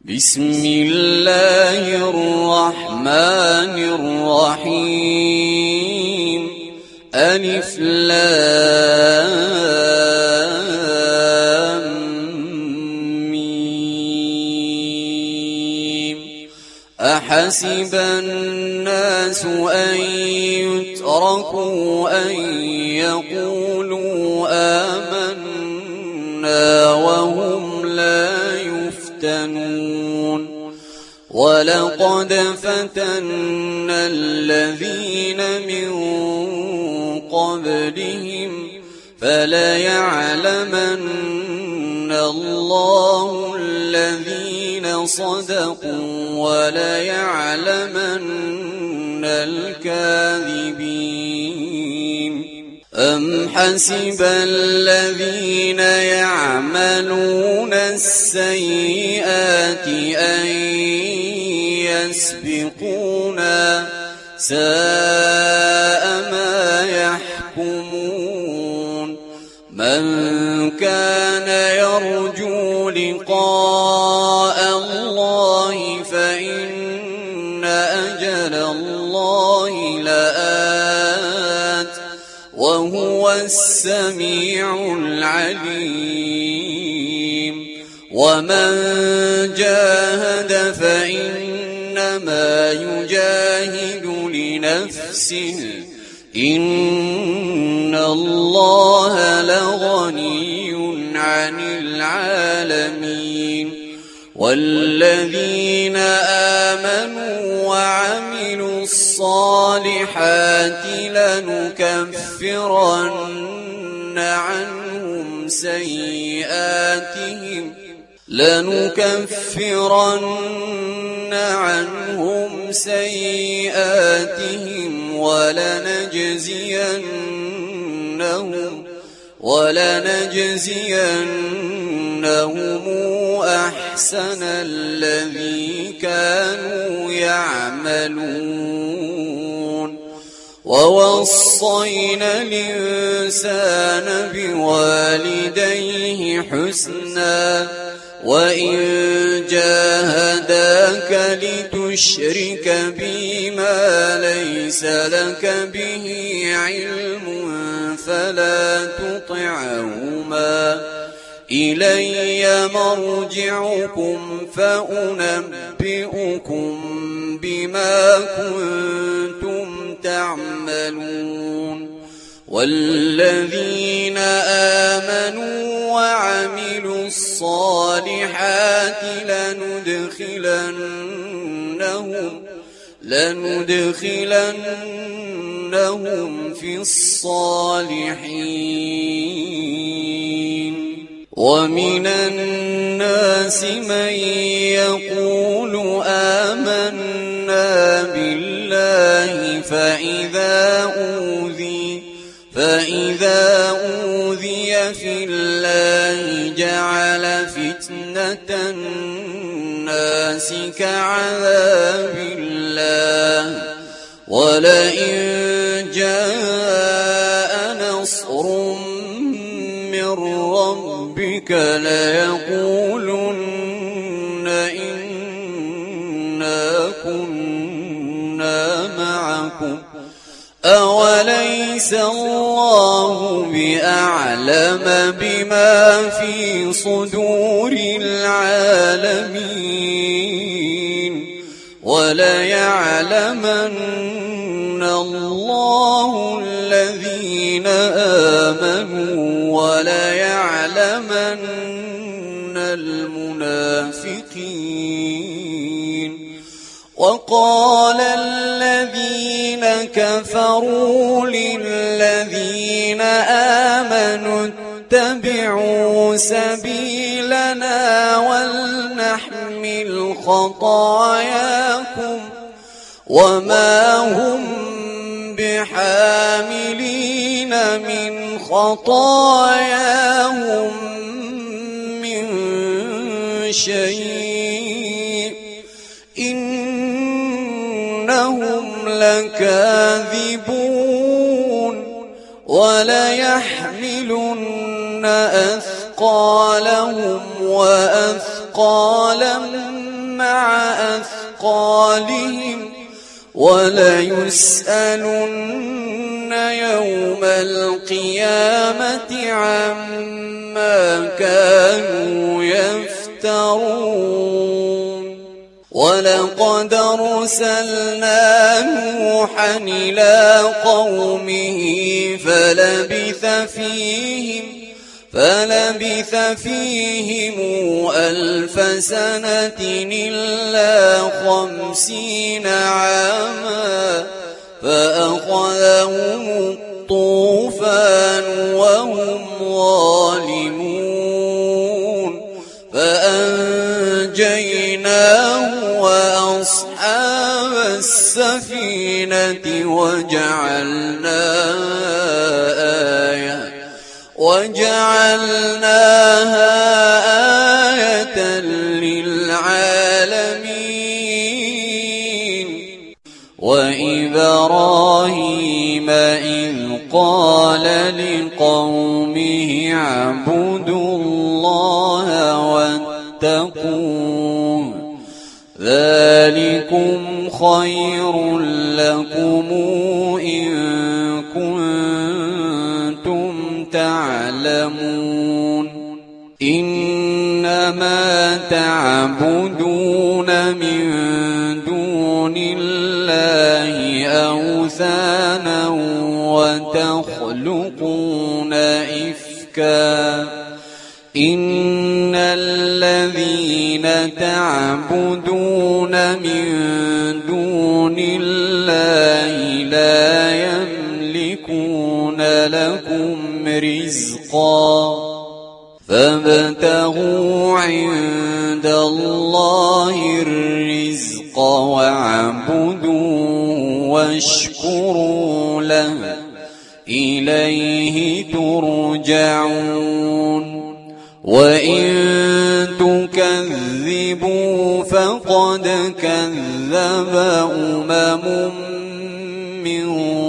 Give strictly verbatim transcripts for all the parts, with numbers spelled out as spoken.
بسم الله الرحمن الرحيم. ألف لام ميم. أحسب الناس أن يتركوا أن يقولوا آمنا وهم لا يفتنون. ولقد فتنا الذين من قبلهم فليعلمن الله الذين صدقوا وليعلمن الكاذبين. أم حسب الذين يعملون السيئات أن يسبقونا ساء ما يحكمون. من كان يرجو لقاء الله فإن أجل الله لآت وهو السميع العليم. ومن جاهد فإنما يجاهد لنفسه إن الله لغني عن العالمين. والذين آمنوا وعملوا الصالحات لنكفرن عنهم سيئاتهم لنكفرن عنهم سيئاتهم ولنجزينهم ولنجزينهم أحسن الذي كانوا يعملون. ووصينا الإنسان بوالديه حسنا وإن جاهداك لتشرك بي ما ليس لك به علم فلا تطعهما إلي مرجعكم فأنبئكم بما كنتم تعملون. والذين آمنوا وعملوا الصالحات لندخلنهم لندخلنهم في الصالحين. ومن الناس من يقول آمنا بالله فإذا أوذي فإذا أوذي في الله جعل فتنة الناس كعذاب الله. ولئن جاء نصر من ربك ليقولن إنا كنا معكم أوليس الله بأعلم بما في صدور العالمين. وليعلمن الله الذين آمنوا وليعلمن المنافقين. وقال الذين كفروا للذين آمنوا اتبعوا سبيلنا ولنحمل خطاياكم وما هم بحاملين من خطاياهم من شيء إنهم لكاذبون. وليحملن أثقالهم وأثقالا مع أثقالهم وليسألن يوم القيامة عما كانوا يفترون ولقد أرسلنا نوحا إلى قومه فلبث فيهم فلبث فيهم ألف سنة إلا خمسين عاما فأخذهم الطوفان وهم ظالمون فأنجيناه وأصحاب السفينة وجعلناها آية وجعلناها آية للعالمين وإبراهيم إذ قال لقومه اعبدوا الله واتقوه ذلكم خير لكم إن كنتم تعلمون إنما تعبدون من دون الله أوثانا وتخلقون إفكا إن الذين تعبدون من دون الله لا يملكون لكم رزقا فابتغوا عند الله الرزق واعبدوه واشكروا له إليه ترجعون وإن تكذبوا فقد كذب أمم من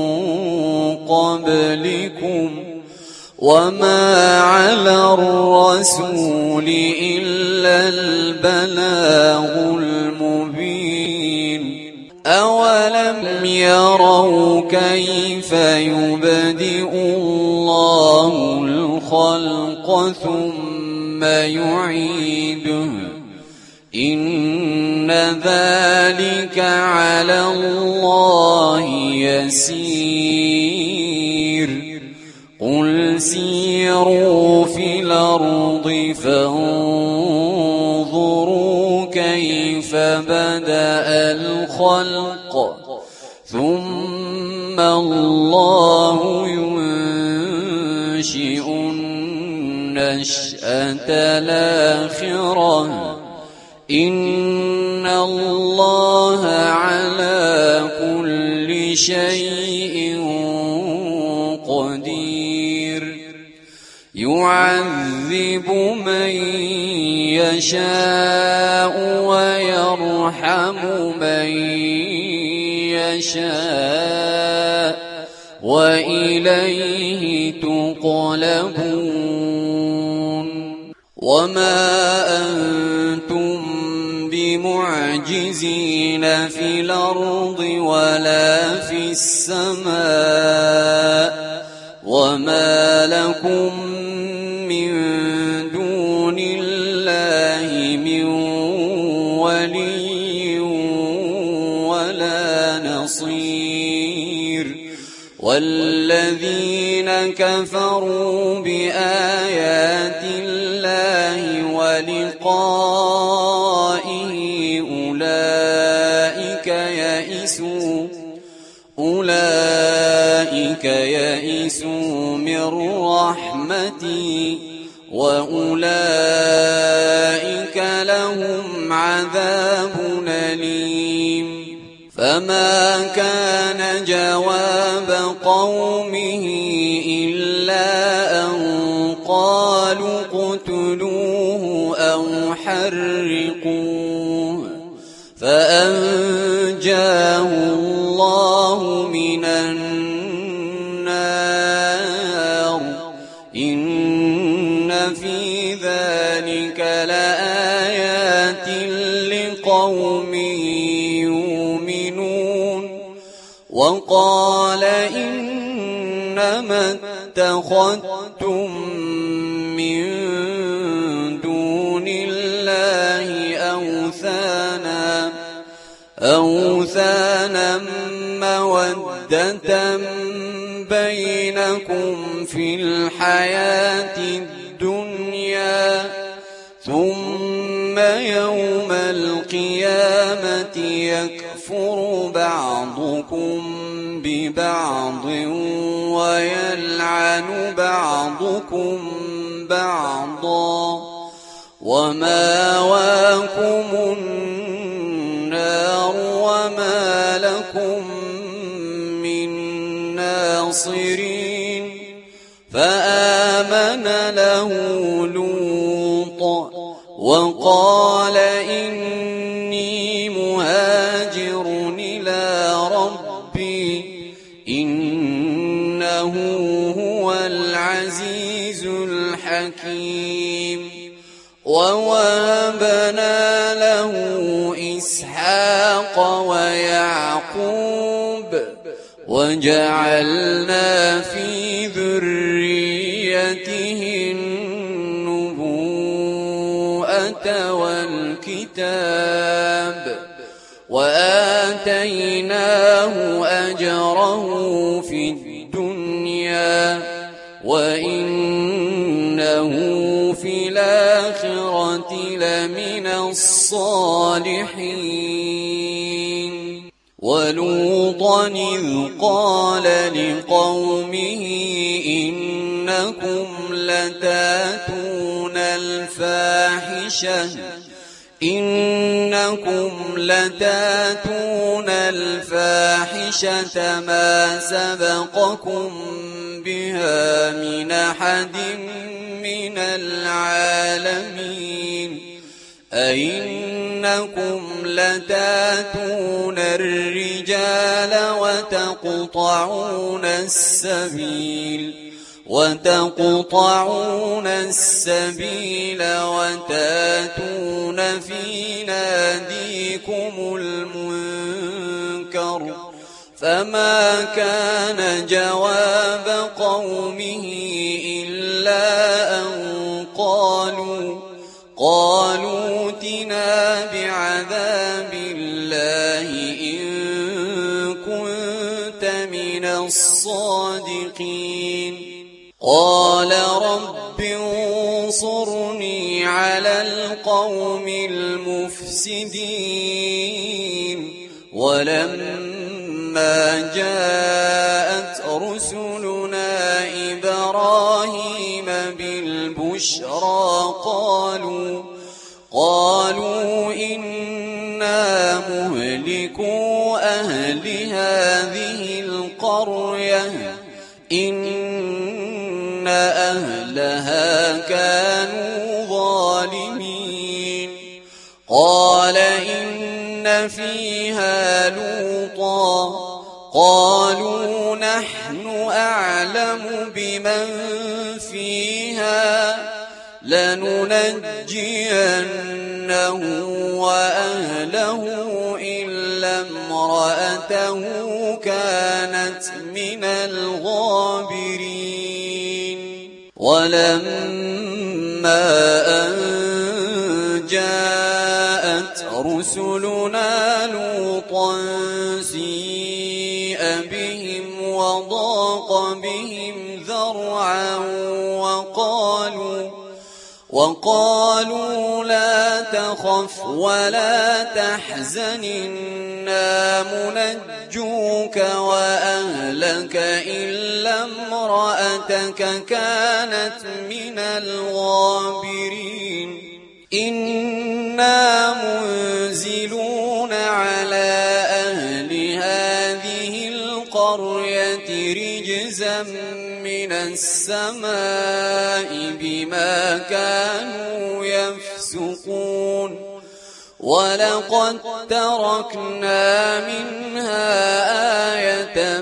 قبلكم وما على الرسول إلا البلاغ المبين أولم يروا كيف يبدئ الله الخلق ثم يعيده إن ذلك على الله يسير قل سيروا في الأرض فانظروا كيف بدأ الخلق ثم الله ينشئ النشأة الآخرة إن الله على كل شيء قدير يعذب من يشاء ويرحم من يشاء وإليه تقلبون وما أنتم بمعجزين في الأرض ولا في السماء وما لكم من دون الله من ولي ولا نصير والذين كفروا بآيات الله ولقائه أولئك يئسوا أولئك يئسوا من رحمتي وأولئك لهم عذاب أليم فما كان جواب قومه إلا أن قالوا اقتلوه أو حرقوه فأنجاه الله من النار إن في ذلك لآيات لقوم يؤمنون وقال إنما اتخذتم من دون الله أوثانا أوثانا مودة بينكم في الحياة الدنيا ثم يوم القيامة يكفر بعضكم ببعض ويلعن بعضكم بعضا ومأواكم النار وما لكم من ناصرين فآمن له لوط وقال إني مهاجر إلى ربي إنه هو العزيز الحكيم ووهبنا له إسحاق ويعقوب وجعلنا في ذريته النبوءة والكتاب وآتيناه أجره في الدنيا وإنه في الآخرة لمن الصالحين ولوطا إذ قال لقومه إنكم لتاتون الفاحشة إنكم لتاتون الفاحشة ما سبقكم بها من أحد من العالمين أئنكم لتاتون الرجال وتقطعون السبيل وتقطعون السبيل وتاتون في ناديكم المنكر فما كان جواب قومه إلا أن قالوا قالوا ائتنا بعذاب الله إن كنت من الصادقين قال رب انصرني على القوم المفسدين ولما جاءت رسلنا إبراهيم بالبشرى قالوا قالوا إنا مهلكو أهل هذه القرية إن أهلها كانوا ظالمين قال إن فيها لوطا قالوا نحن أعلم بمن فيها لننجينه وأهله إلا امرأته كانت من الغابرين ولما أن جاءت رسلنا لوطا سيء بهم وضاق بهم ذرعا وقالوا وقالوا لا تخف ولا تحزن إنا منجوك وأهلك إلا امرأتك كانت من الغابرين إنا منزلون على أهل هذه القرية رجزا من السماء بما كانوا يفسقون ولقد تركنا منها آية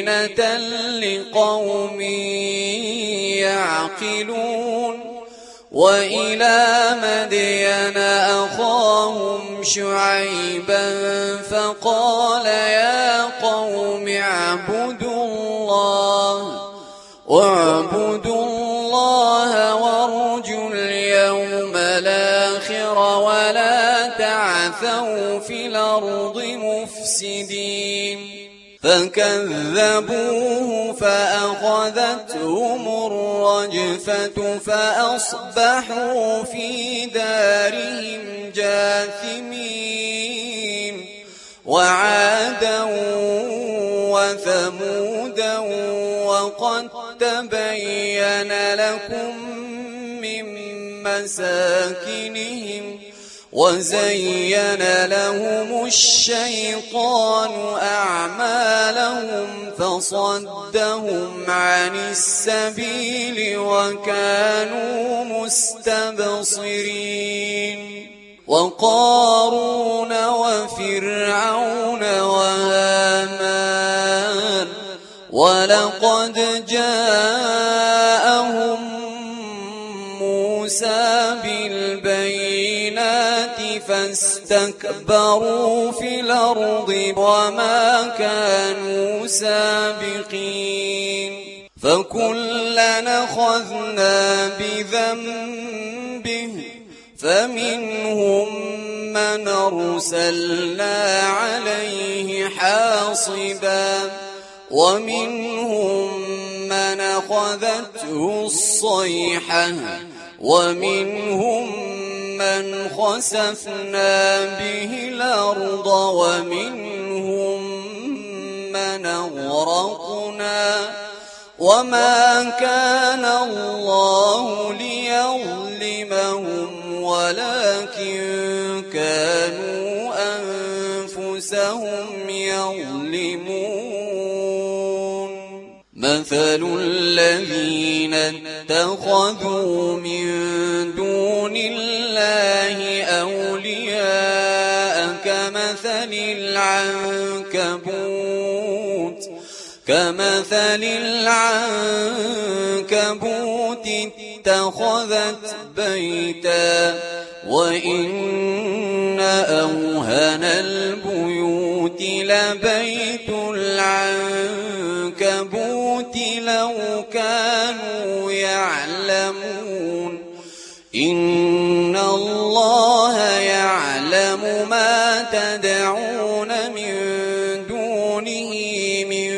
بينة لقوم يعقلون وإلى مدين أخاهم شعيبا فقال يا قوم اعبدوا الله واعبدوا الله وارجوا اليوم الآخر ولا تعثوا في الأرض مفسدين فكذبوه فأخذتهم الرجفة فأصبحوا في دارهم جاثمين وعادا وثمودا وقد تبين لكم من مساكنهم وزين لهم الشيطان أعمالهم فصدهم عن السبيل وكانوا مستبصرين وقارون وفرعون وهامان ولقد جاءهم موسى بالبينات فاستكبروا في الأرض وما كانوا سابقين فكلنا أخذنا بذنبه فمنهم من أرسلنا عليه حاصبا ومنهم من أخذته الصيحة ومنهم من خسفنا به الأرض ومنهم من أغرقنا وما كان الله ليظلمهم ولكن كانوا أنفسهم يظلمون مثل الذين اتخذوا من دون الله أولياء كمثل العنكبوت كمثل العنكبوت اتخذت بيتا وإن أوهن البيوت لبيت العنكبوت لو كانوا يعلمون إن الله يعلم ما تدعون من دونه من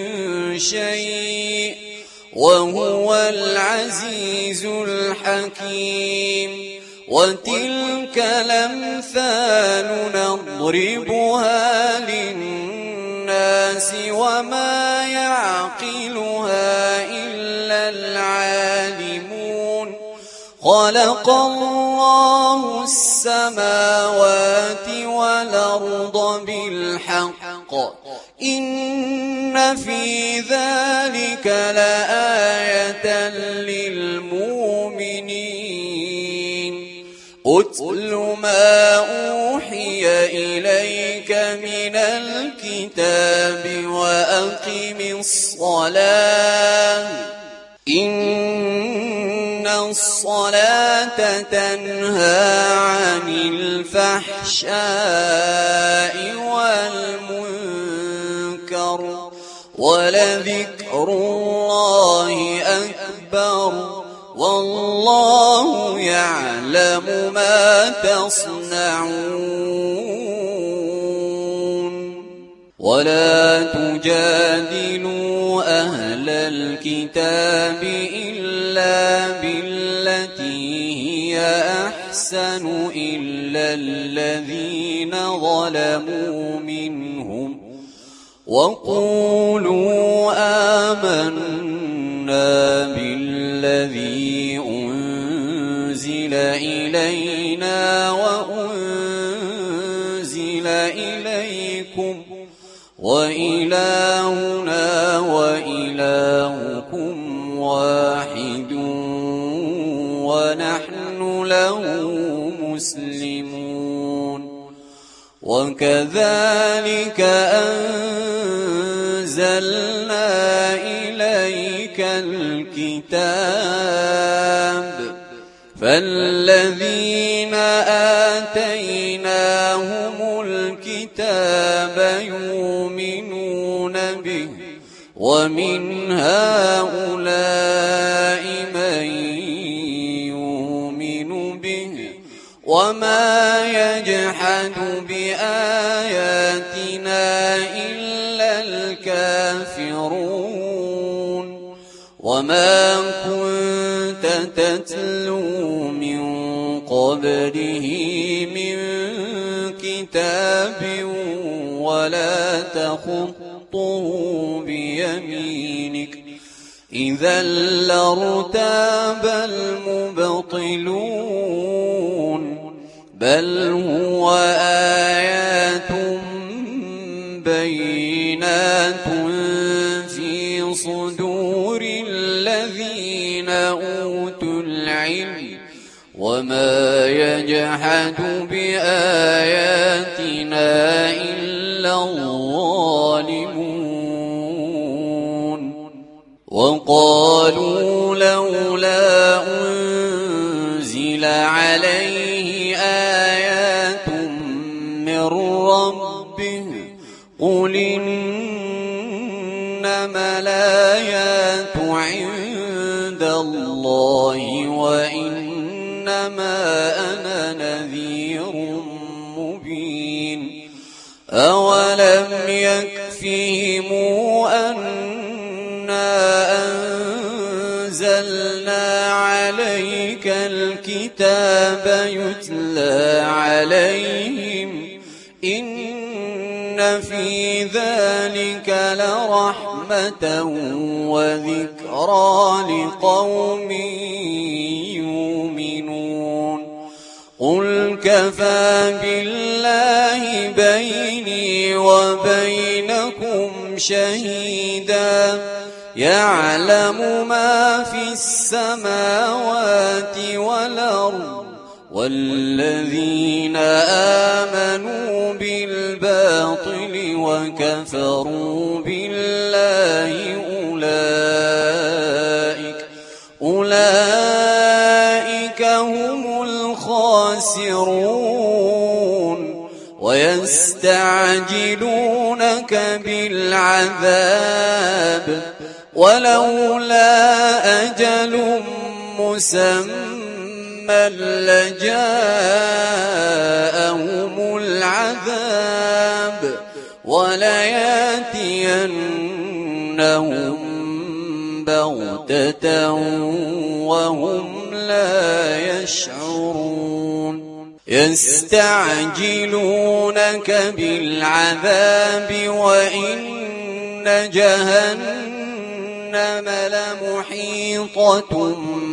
شيء وهو العزيز الحكيم وتلك الأمثال نضربها للناس وما يعقلها إلا العالمون خلق الله السماوات والأرض بالحق إن في ذلك لآية للمؤمنين أتل ما أوحي إليك من الكتاب وأقم الصلاة إن الصلاة تنهى عن الفحشاء والمنكر ولذكر الله أكبر والله يعلم ما تصنعون ولا تجادلوا أهل الكتاب إلا بالتي هي أحسن إلا الذين ظلموا منهم وقولوا آمنا بالذي أنزل إلينا وأنزل إليكم وإلهنا وإلهكم واحد ونحن له مسلمون وكذلك أنزلنا إليك الكتاب فالذين آتيناهم الكتاب يؤمنون به ومن هؤلاء من يؤمن به وما يجحد بآياتنا إلا الكافرون وما كنت تتلو من قبله من كتاب ولا تخطه بيمينك إذا لارتاب المبطلون بل هو آيات بينات في صدور الذين أوتوا العلم وما يجحد بآياتنا إلا الظالمون وقالوا لولا أنزل عليه آيات من ربه قل إنما الآيات عند الله وإنما أنا نذير مبين أولم يكفهم أنا أنزلنا عليك الكتاب يتلى عليهم إن في ذلك لرحمة وذكرى لقوم يؤمنون قل كفى بالله بيني وبينكم شهيدا يعلم ما في السماوات والأرض والذين آمنوا بالباطل وكفروا بالله أولئك أولئك هم الخاسرون ويستعجلونك بالعذاب ولولا أجل مسمى لجاءهم العذاب ولياتينهم بغتة وهم لا يشعرون يستعجلونك بالعذاب وإن جهنم لمحيطة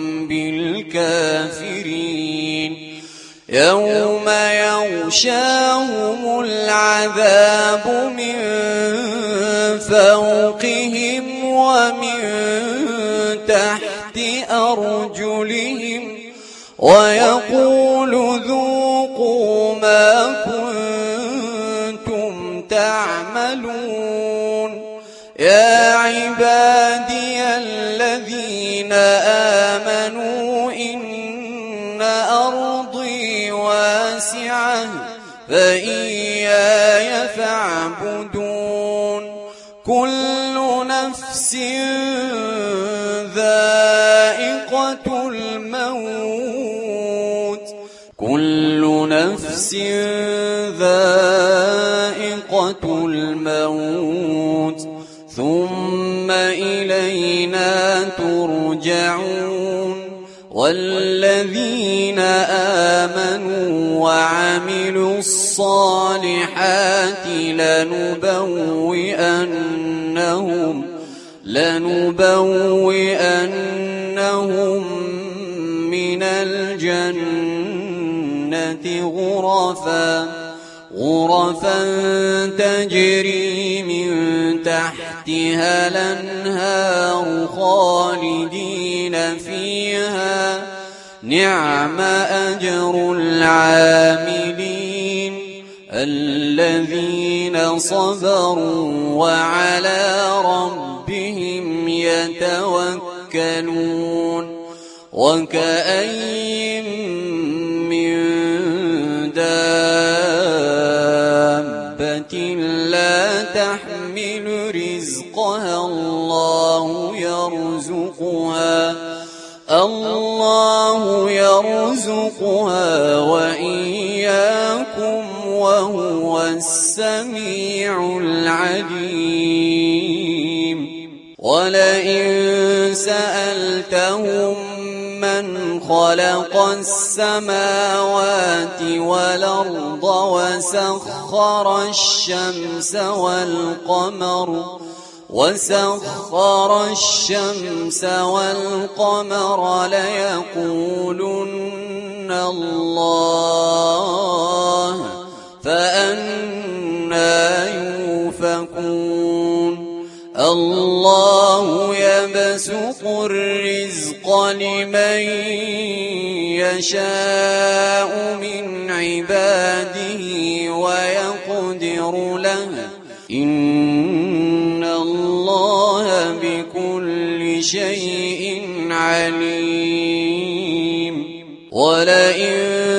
بالكافرين يوم يغشاهم العذاب من فوقهم ومن تحت أرجلهم ويقول ذوقوا ما كنتم تعملون يا عبادي الذين آمنوا إن أرضي واسعة فإياي فاعبدون كل نفس ذائقة الموت كل نفس ذائقة الموت ثم إلينا ترجعون والذين آمنوا وعملوا الصالحات لنبوئنهم لنبوئنهم من الجنة غرفا غرفا تجري من تحتها الأنهار خالدين فيها نعم أجر العاملين الذين صبروا وعلى ربهم يتوكلون وكأين من دابة لا تحمل رزقها الله يرزقها الله يرزقها وإياكم وهو السميع العليم ولئن سألتهم من خلق السماوات والأرض وسخر الشمس والقمر وسخر الشمس والقمر ليقولن الله فأنى يؤفكون الله يبسط الرزق لمن يشاء من عباده ويقدر له إن الله بكل شيء عليم ولئن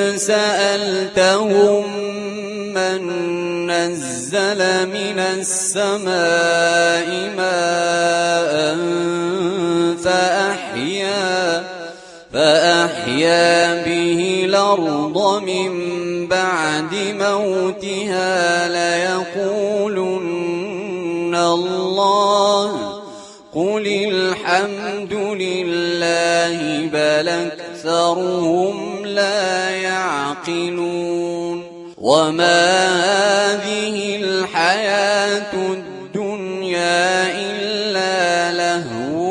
سألتهم من نزل من السماء ماء فأحيا فأحيا به الأرض من بعد موتها ليقولن الله قل الحمد لله بل أكثرهم لا يعقلون وما هذه الحياة الدنيا إلا لهو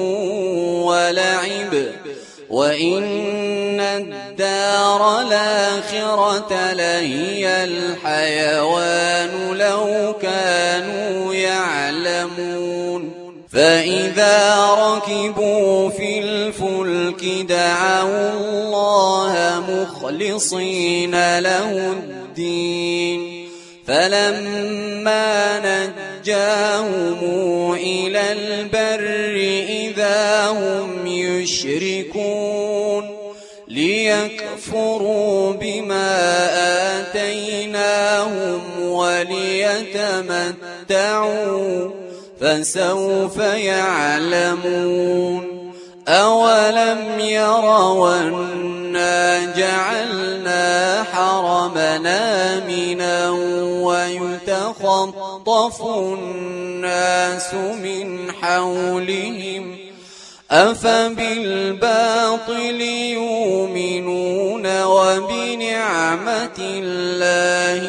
ولعب وإن الدار الآخرة لهي الحيوان لو كانوا يعلمون فإذا ركبوا في الفلك دعوا الله مخلصين له الدين فلما نجاهم إلى البر إذا هم يشركون ليكفروا بما آتيناهم وليتمتعوا فسوف يعلمون أولم يروا أنا جعلنا حرمنا آمنا ويتخطف الناس من حولهم أفبالباطل يؤمنون وبنعمة الله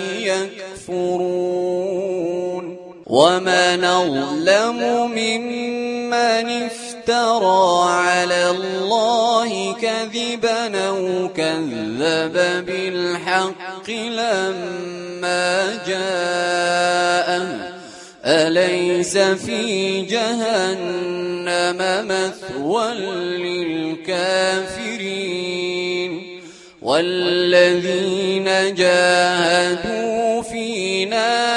يكفرون ومن أظلم ممن افترى على الله كذبا أو كذب بالحق لما جاءه أليس في جهنم مثوى للكافرين والذين جاهدوا فينا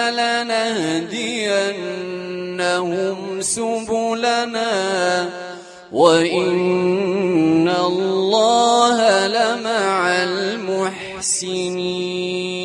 لنهدينهم سبلنا وإن الله لمع المحسنين.